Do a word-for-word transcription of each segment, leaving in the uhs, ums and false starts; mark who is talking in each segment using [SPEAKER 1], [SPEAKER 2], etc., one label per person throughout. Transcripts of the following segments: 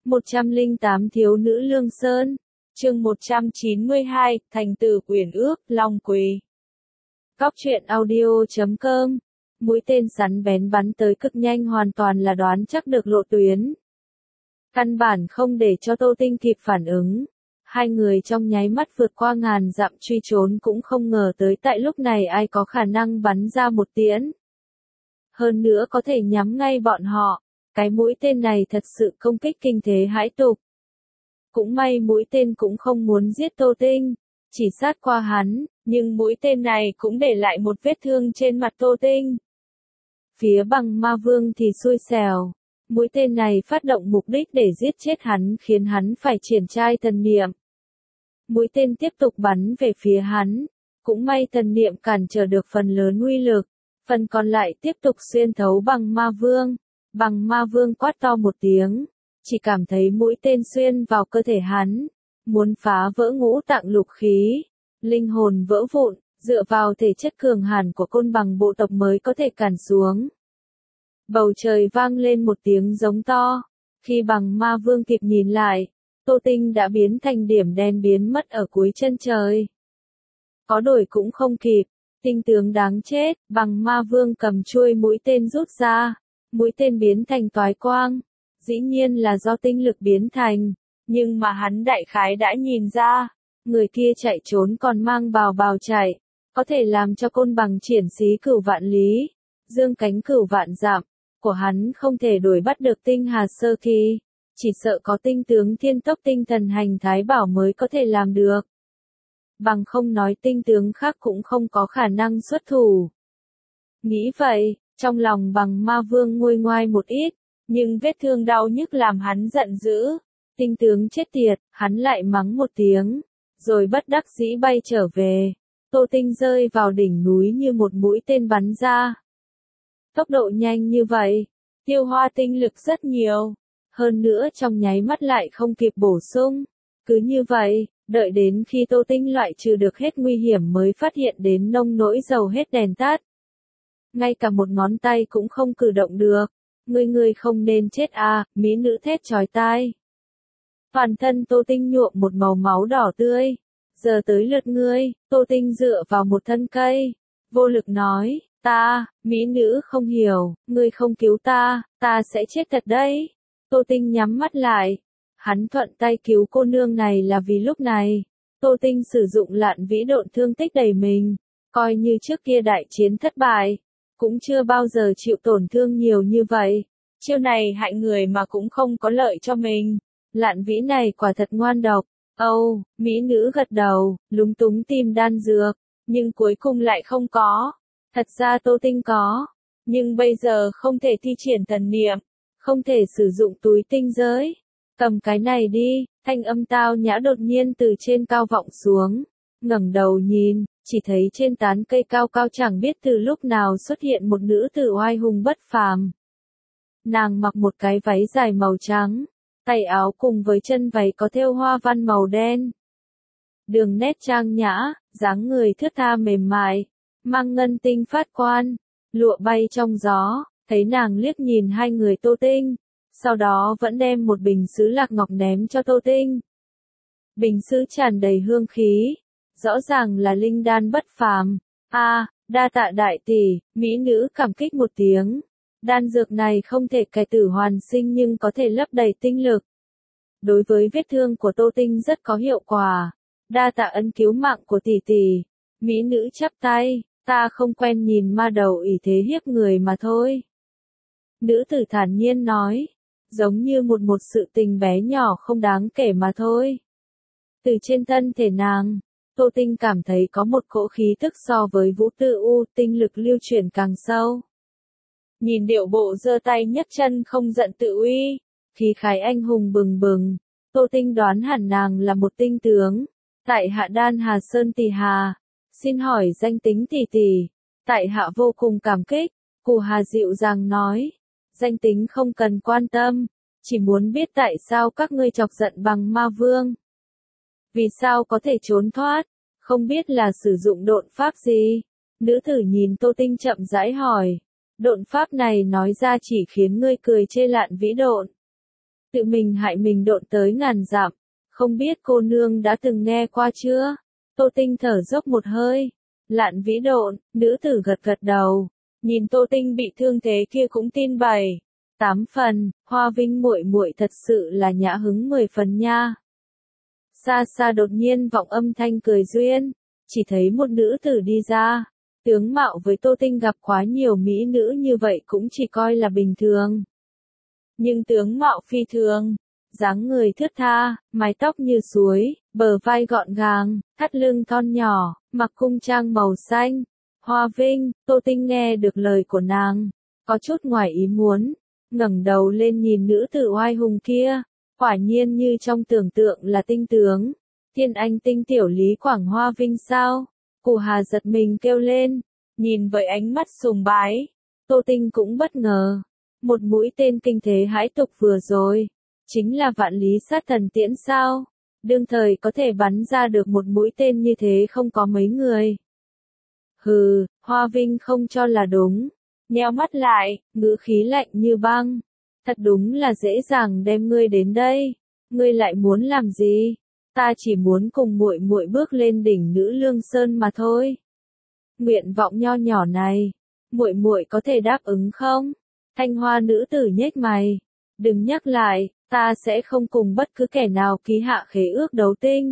[SPEAKER 1] một trăm lẻ tám Thiếu nữ Lương Sơn. Chương một trăm chín mươi hai, Thành tử Uyển Ước, Long Quỳ. Góc truyện audio chấm com. Mũi tên sắn bén bắn tới cực nhanh, hoàn toàn là đoán chắc được lộ tuyến. Căn bản không để cho Tô Tinh kịp phản ứng. Hai người trong nháy mắt vượt qua ngàn dặm truy trốn, cũng không ngờ tới tại lúc này ai có khả năng bắn ra một tiễn. Hơn nữa có thể nhắm ngay bọn họ. Cái mũi tên này thật sự công kích kinh thế hãi tục. Cũng may mũi tên cũng không muốn giết Tô Tinh, chỉ sát qua hắn, nhưng mũi tên này cũng để lại một vết thương trên mặt Tô Tinh. Phía Bằng Ma Vương thì xui xẻo, mũi tên này phát động mục đích để giết chết hắn, khiến hắn phải triển trai thần niệm. Mũi tên tiếp tục bắn về phía hắn, cũng may thần niệm cản trở được phần lớn uy lực, phần còn lại tiếp tục xuyên thấu Bằng Ma Vương. Bằng Ma Vương quát to một tiếng, chỉ cảm thấy mũi tên xuyên vào cơ thể hắn, muốn phá vỡ ngũ tạng lục khí, linh hồn vỡ vụn, dựa vào thể chất cường hàn của côn bằng bộ tộc mới có thể cản xuống. Bầu trời vang lên một tiếng giống to, khi Bằng Ma Vương kịp nhìn lại, Tô Tinh đã biến thành điểm đen biến mất ở cuối chân trời. Có đổi cũng không kịp, tinh tướng đáng chết, Bằng Ma Vương cầm chuôi mũi tên rút ra. Mũi tên biến thành toái quang, dĩ nhiên là do tinh lực biến thành, nhưng mà hắn đại khái đã nhìn ra, người kia chạy trốn còn mang bào bào chạy, có thể làm cho côn bằng triển xí cửu vạn lý, dương cánh cửu vạn dặm, của hắn không thể đuổi bắt được tinh hà sơ kỳ, chỉ sợ có tinh tướng thiên tốc tinh thần hành thái bảo mới có thể làm được. Bằng không nói tinh tướng khác cũng không có khả năng xuất thủ. Nghĩ vậy, trong lòng Bằng Ma Vương nguôi ngoai một ít, nhưng vết thương đau nhức làm hắn giận dữ. Tinh tướng chết tiệt, hắn lại mắng một tiếng, rồi bất đắc dĩ bay trở về. Tô Tinh rơi vào đỉnh núi như một mũi tên bắn ra. Tốc độ nhanh như vậy, tiêu hoa tinh lực rất nhiều, hơn nữa trong nháy mắt lại không kịp bổ sung. Cứ như vậy, đợi đến khi Tô Tinh loại trừ được hết nguy hiểm mới phát hiện đến nông nỗi dầu hết đèn tắt. Ngay cả một ngón tay cũng không cử động được. Ngươi ngươi không nên chết à, mỹ nữ thét chói tai. Toàn thân Tô Tinh nhuộm một màu máu đỏ tươi. Giờ tới lượt ngươi. Tô Tinh dựa vào một thân cây, vô lực nói, ta, mỹ nữ không hiểu, ngươi không cứu ta, ta sẽ chết thật đấy. Tô Tinh nhắm mắt lại. Hắn thuận tay cứu cô nương này là vì lúc này, Tô Tinh sử dụng Lạn Vĩ Độn thương tích đầy mình, coi như trước kia đại chiến thất bại, cũng chưa bao giờ chịu tổn thương nhiều như vậy. Chiêu này hại người mà cũng không có lợi cho mình. Lạn Vĩ này quả thật ngoan độc. Âu, mỹ nữ gật đầu, lúng túng tìm đan dược, nhưng cuối cùng lại không có. Thật ra Tô Tinh có, nhưng bây giờ không thể thi triển thần niệm, không thể sử dụng túi tinh giới. Cầm cái này đi, thanh âm tao nhã đột nhiên từ trên cao vọng xuống. Ngẩng đầu nhìn, chỉ thấy trên tán cây cao cao chẳng biết từ lúc nào xuất hiện một nữ tử oai hùng bất phàm. Nàng mặc một cái váy dài màu trắng, tay áo cùng với chân váy có thêu hoa văn màu đen. Đường nét trang nhã, dáng người thướt tha mềm mại, mang ngân tinh phát quan, lụa bay trong gió, thấy nàng liếc nhìn hai người Tô Tinh, sau đó vẫn đem một bình sứ lạc ngọc ném cho Tô Tinh. Bình sứ tràn đầy hương khí. Rõ ràng là linh đan bất phàm. A, à, đa tạ đại tỷ, mỹ nữ cảm kích một tiếng. Đan dược này không thể cải tử hoàn sinh nhưng có thể lấp đầy tinh lực. Đối với vết thương của Tô Tinh rất có hiệu quả. Đa tạ ân cứu mạng của tỷ tỷ. Mỹ nữ chắp tay, ta không quen nhìn ma đầu ỷ thế hiếp người mà thôi. Nữ tử thản nhiên nói, giống như một một sự tình bé nhỏ không đáng kể mà thôi. Từ trên thân thể nàng, Tô Tinh cảm thấy có một cỗ khí tức so với Vũ Tư U, tinh lực lưu chuyển càng sâu. Nhìn điệu bộ giơ tay nhấc chân không giận tự uy, khí khái anh hùng bừng bừng, Tô Tinh đoán hẳn nàng là một tinh tướng. Tại hạ Đan Hà Sơn Tỷ Hà, xin hỏi danh tính tỷ tỷ. Tại hạ vô cùng cảm kích, Cù Hà dịu dàng nói, danh tính không cần quan tâm, chỉ muốn biết tại sao các ngươi chọc giận Bằng Ma Vương. Vì sao có thể trốn thoát, không biết là sử dụng độn pháp gì? Nữ tử nhìn Tô Tinh chậm rãi hỏi. Độn pháp này nói ra chỉ khiến ngươi cười chê Lạn Vĩ Độn. Tự mình hại mình độn tới ngàn dặm, không biết cô nương đã từng nghe qua chưa? Tô Tinh thở dốc một hơi. Lạn vĩ độn, nữ tử gật gật đầu, nhìn Tô Tinh bị thương thế kia cũng tin bảy, tám phần, Hoa Vinh muội muội thật sự là nhã hứng mười phần nha. Xa xa đột nhiên vọng âm thanh cười duyên, chỉ thấy một nữ tử đi ra, tướng mạo với Tô Tinh gặp quá nhiều mỹ nữ như vậy cũng chỉ coi là bình thường. Nhưng tướng mạo phi thường, dáng người thướt tha, mái tóc như suối, bờ vai gọn gàng, thắt lưng thon nhỏ, mặc cung trang màu xanh. Hoa Vinh, Tô Tinh nghe được lời của nàng, có chút ngoài ý muốn, ngẩng đầu lên nhìn nữ tử oai hùng kia, quả nhiên như trong tưởng tượng là tinh tướng. Thiên Anh tinh tiểu Lý Quảng Hoa Vinh sao? Cù Hà giật mình kêu lên, nhìn với ánh mắt sùng bái. Tô Tinh cũng bất ngờ, một mũi tên kinh thế hãi tục vừa rồi, chính là vạn lý sát thần tiễn sao? Đương thời có thể bắn ra được một mũi tên như thế không có mấy người. Hừ, Hoa Vinh không cho là đúng, nheo mắt lại, ngữ khí lạnh như băng. Thật đúng là dễ dàng đem ngươi đến đây, ngươi lại muốn làm gì? Ta chỉ muốn cùng muội muội bước lên đỉnh Nữ Lương Sơn mà thôi. Nguyện vọng nho nhỏ này, muội muội có thể đáp ứng không? Thanh Hoa nữ tử nhếch mày, đừng nhắc lại, ta sẽ không cùng bất cứ kẻ nào ký hạ khế ước đấu tinh.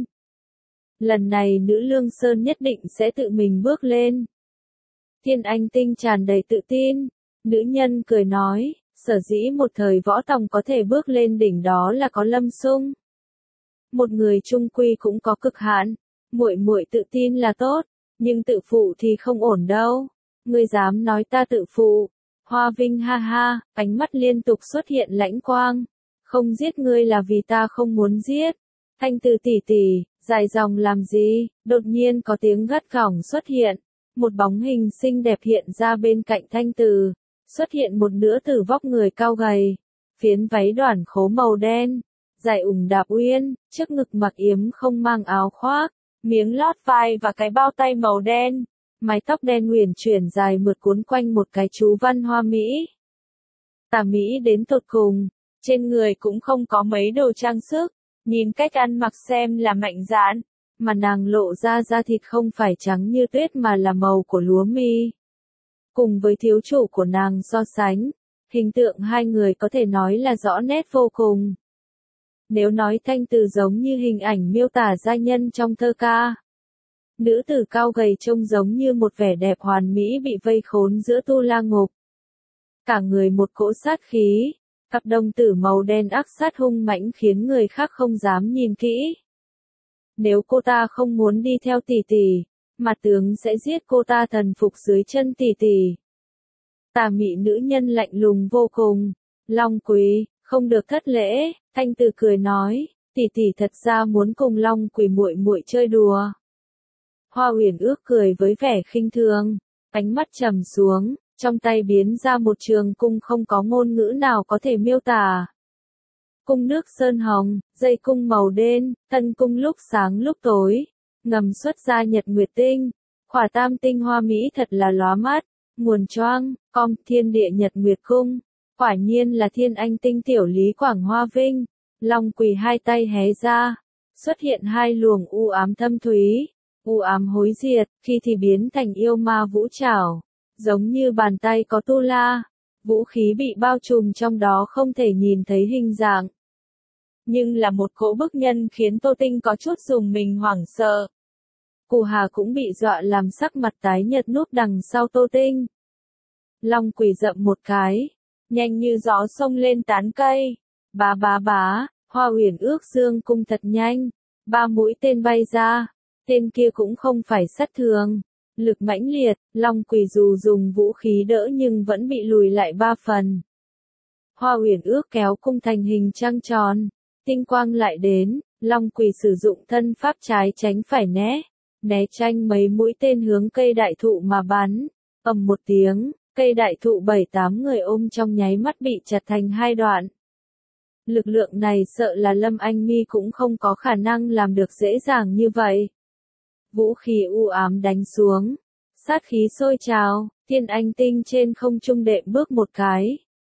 [SPEAKER 1] Lần này Nữ Lương Sơn nhất định sẽ tự mình bước lên. Thiên Anh tinh tràn đầy tự tin, nữ nhân cười nói, sở dĩ một thời võ tòng có thể bước lên đỉnh đó là có Lâm Sung. Một người trung quy cũng có cực hạn, muội muội tự tin là tốt, nhưng tự phụ thì không ổn đâu. Ngươi dám nói ta tự phụ? Hoa Vinh ha ha, ánh mắt liên tục xuất hiện lãnh quang. Không giết ngươi là vì ta không muốn giết. Thanh Từ tỷ tỷ, dài dòng làm gì? Đột nhiên có tiếng gắt gỏng xuất hiện, một bóng hình xinh đẹp hiện ra bên cạnh Thanh Từ. Xuất hiện một nữ tử vóc người cao gầy, phiến váy đoản khố màu đen, dài ủng đạp uyên, trước ngực mặc yếm không mang áo khoác, miếng lót vai và cái bao tay màu đen, mái tóc đen huyền chuyển dài mượt cuốn quanh một cái chú văn hoa mỹ. Tà mỹ đến tột cùng, trên người cũng không có mấy đồ trang sức, nhìn cách ăn mặc xem là mạnh dạn, mà nàng lộ ra da thịt không phải trắng như tuyết mà là màu của lúa mi. Cùng với thiếu chủ của nàng so sánh, hình tượng hai người có thể nói là rõ nét vô cùng. Nếu nói Thanh Từ giống như hình ảnh miêu tả giai nhân trong thơ ca, nữ tử cao gầy trông giống như một vẻ đẹp hoàn mỹ bị vây khốn giữa tu la ngục. Cả người một cỗ sát khí, cặp đồng tử màu đen ác sát hung mãnh khiến người khác không dám nhìn kỹ. Nếu cô ta không muốn đi theo tỷ tỷ, mặt tướng sẽ giết cô ta thần phục dưới chân tỷ tỷ. Tà mị nữ nhân lạnh lùng vô cùng. Long Quỳ, không được thất lễ. Thanh Từ cười nói, tỷ tỷ thật ra muốn cùng Long Quỳ muội muội chơi đùa. Hoa Uyển Ước cười với vẻ khinh thường, ánh mắt trầm xuống, trong tay biến ra một trường cung không có ngôn ngữ nào có thể miêu tả. Cung nước sơn hồng, dây cung màu đen, thân cung lúc sáng lúc tối, ngầm xuất ra nhật nguyệt tinh, khỏa tam tinh hoa mỹ thật là lóa mắt, nguồn choang, com thiên địa nhật nguyệt cung, quả nhiên là Thiên Anh tinh tiểu Lý Quảng Hoa Vinh. Long Quỳ hai tay hé ra, xuất hiện hai luồng u ám thâm thúy, u ám hối diệt, khi thì biến thành yêu ma vũ trảo, giống như bàn tay có tu la, vũ khí bị bao trùm trong đó không thể nhìn thấy hình dạng. Nhưng là một cỗ bức nhân khiến Tô Tinh có chút dùng mình hoảng sợ. Cù Hà cũng bị dọa làm sắc mặt tái nhợt núp đằng sau Tô Tinh. Long Quỳ dậm một cái, nhanh như gió xông lên tán cây, bá bá bá, Hoa Uyển Ước dương cung thật nhanh, ba mũi tên bay ra, tên kia cũng không phải sát thường, lực mãnh liệt, Long Quỳ dù dùng vũ khí đỡ nhưng vẫn bị lùi lại ba phần. Hoa Uyển Ước kéo cung thành hình trăng tròn, tinh quang lại đến, Long Quỳ sử dụng thân pháp trái tránh phải né, né tranh mấy mũi tên hướng cây đại thụ mà bắn, ầm một tiếng, cây đại thụ bảy tám người ôm trong nháy mắt bị chặt thành hai đoạn. Lực lượng này sợ là Lâm Anh Mi cũng không có khả năng làm được dễ dàng như vậy. Vũ khí u ám đánh xuống, sát khí sôi trào, Thiên Anh tinh trên không trung đệm bước một cái,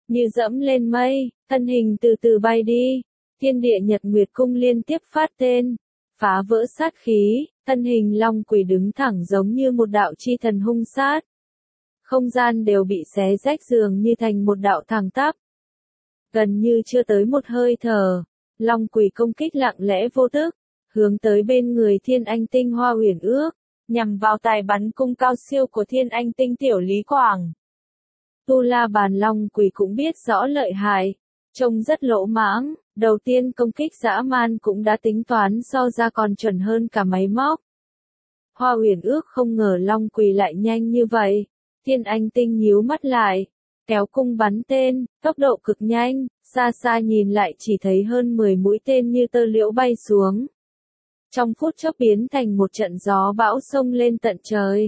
[SPEAKER 1] như dẫm lên mây, thân hình từ từ bay đi, thiên địa nhật nguyệt cung liên tiếp phát tên, phá vỡ sát khí, thân hình long quỷ đứng thẳng giống như một đạo chi thần hung sát. Không gian đều bị xé rách dường như thành một đạo thẳng tắp. Gần như chưa tới một hơi thở, long quỷ công kích lặng lẽ vô thức, hướng tới bên người Thiên Anh Tinh Hoa Uyển Ước, nhằm vào tài bắn cung cao siêu của Thiên Anh Tinh Tiểu Lý Quảng. Tu La Bàn Long Quỷ cũng biết rõ lợi hại, trông rất lỗ mãng, đầu tiên công kích dã man cũng đã tính toán so ra còn chuẩn hơn cả máy móc. Hoa Uyển Ước không ngờ Long Quỷ lại nhanh như vậy, Thiên Anh Tinh nhíu mắt lại, kéo cung bắn tên, tốc độ cực nhanh, xa xa nhìn lại chỉ thấy hơn mười mũi tên như tơ liễu bay xuống. Trong phút chốc biến thành một trận gió bão xông lên tận trời.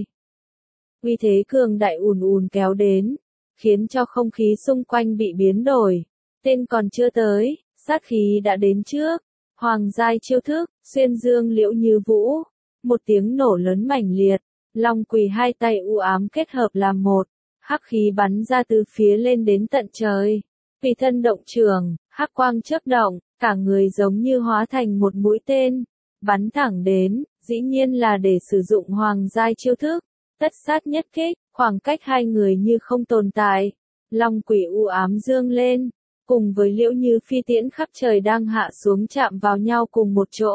[SPEAKER 1] Uy thế cường đại ùn ùn kéo đến, khiến cho không khí xung quanh bị biến đổi. Tên còn chưa tới, sát khí đã đến trước. Hoàng giai chiêu thức, xuyên dương liễu như vũ. Một tiếng nổ lớn mãnh liệt, long quỷ hai tay u ám kết hợp làm một. Hắc khí bắn ra từ phía lên đến tận trời. Vì thân động trường, hắc quang chớp động, cả người giống như hóa thành một mũi tên. Bắn thẳng đến, dĩ nhiên là để sử dụng hoàng giai chiêu thức. Tất sát nhất kích, khoảng cách hai người như không tồn tại. Long quỷ u ám dương lên, cùng với liễu như phi tiễn khắp trời đang hạ xuống chạm vào nhau cùng một chỗ.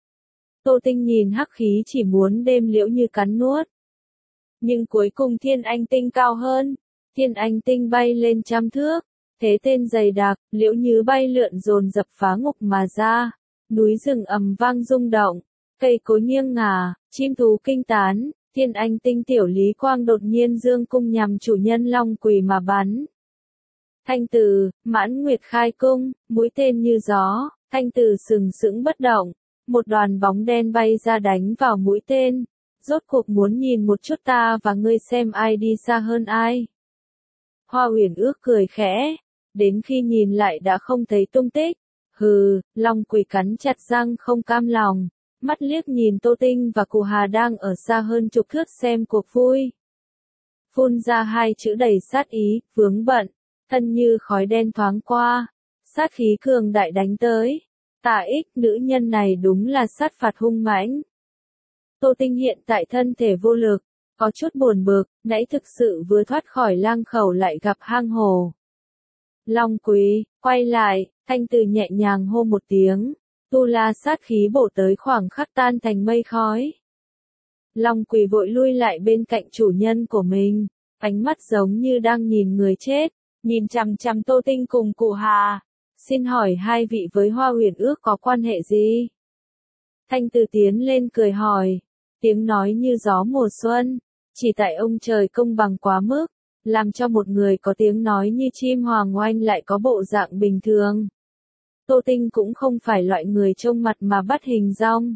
[SPEAKER 1] Tô Tinh nhìn hắc khí chỉ muốn đem liễu như cắn nuốt. Nhưng cuối cùng Thiên Anh Tinh cao hơn, Thiên Anh Tinh bay lên trăm thước, thế tên dày đặc, liễu như bay lượn dồn dập phá ngục mà ra, núi rừng ầm vang rung động, cây cối nghiêng ngả, chim thú kinh tán, Thiên Anh Tinh Tiểu Lý Quang đột nhiên dương cung nhằm chủ nhân long quỷ mà bắn. Thanh Từ, Mãn Nguyệt khai cung, mũi tên như gió, Thanh Từ sừng sững bất động, một đoàn bóng đen bay ra đánh vào mũi tên. Rốt cuộc muốn nhìn một chút ta và ngươi xem ai đi xa hơn ai. Hoa Uyển Ước cười khẽ, đến khi nhìn lại đã không thấy tung tích. Hừ, long quỷ cắn chặt răng không cam lòng, mắt liếc nhìn Tô Tinh và Cù Hà đang ở xa hơn chục thước xem cuộc vui. Phun ra hai chữ đầy sát ý, vướng bận, thân như khói đen thoáng qua, sát khí cường đại đánh tới. Tà ích, nữ nhân này đúng là sát phạt hung mãnh. Tô Tinh hiện tại thân thể vô lực, có chút buồn bực, nãy thực sự vừa thoát khỏi lang khẩu lại gặp hang hồ. Long quý, quay lại, Thanh Từ nhẹ nhàng hô một tiếng, tu la sát khí bổ tới khoảng khắc tan thành mây khói. Long quỷ vội lui lại bên cạnh chủ nhân của mình, ánh mắt giống như đang nhìn người chết, nhìn chằm chằm Tô Tinh cùng Cù Hà. Xin hỏi hai vị với Hoa Uyển Ước có quan hệ gì? Thanh Từ tiến lên cười hỏi, tiếng nói như gió mùa xuân, chỉ tại ông trời công bằng quá mức, làm cho một người có tiếng nói như chim hoàng oanh lại có bộ dạng bình thường. Tô Tinh cũng không phải loại người trông mặt mà bắt hình dong.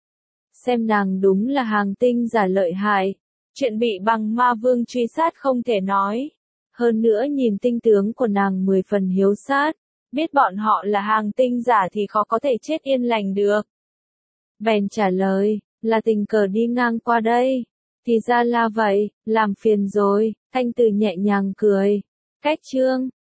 [SPEAKER 1] Xem nàng đúng là hàng tinh giả lợi hại, chuyện bị bằng ma vương truy sát không thể nói. Hơn nữa nhìn tinh tướng của nàng mười phần hiếu sát, biết bọn họ là hàng tinh giả thì khó có thể chết yên lành được. Bèn trả lời, là tình cờ đi ngang qua đây. Thì ra là vậy, làm phiền rồi, Thanh Từ nhẹ nhàng cười. Cách chương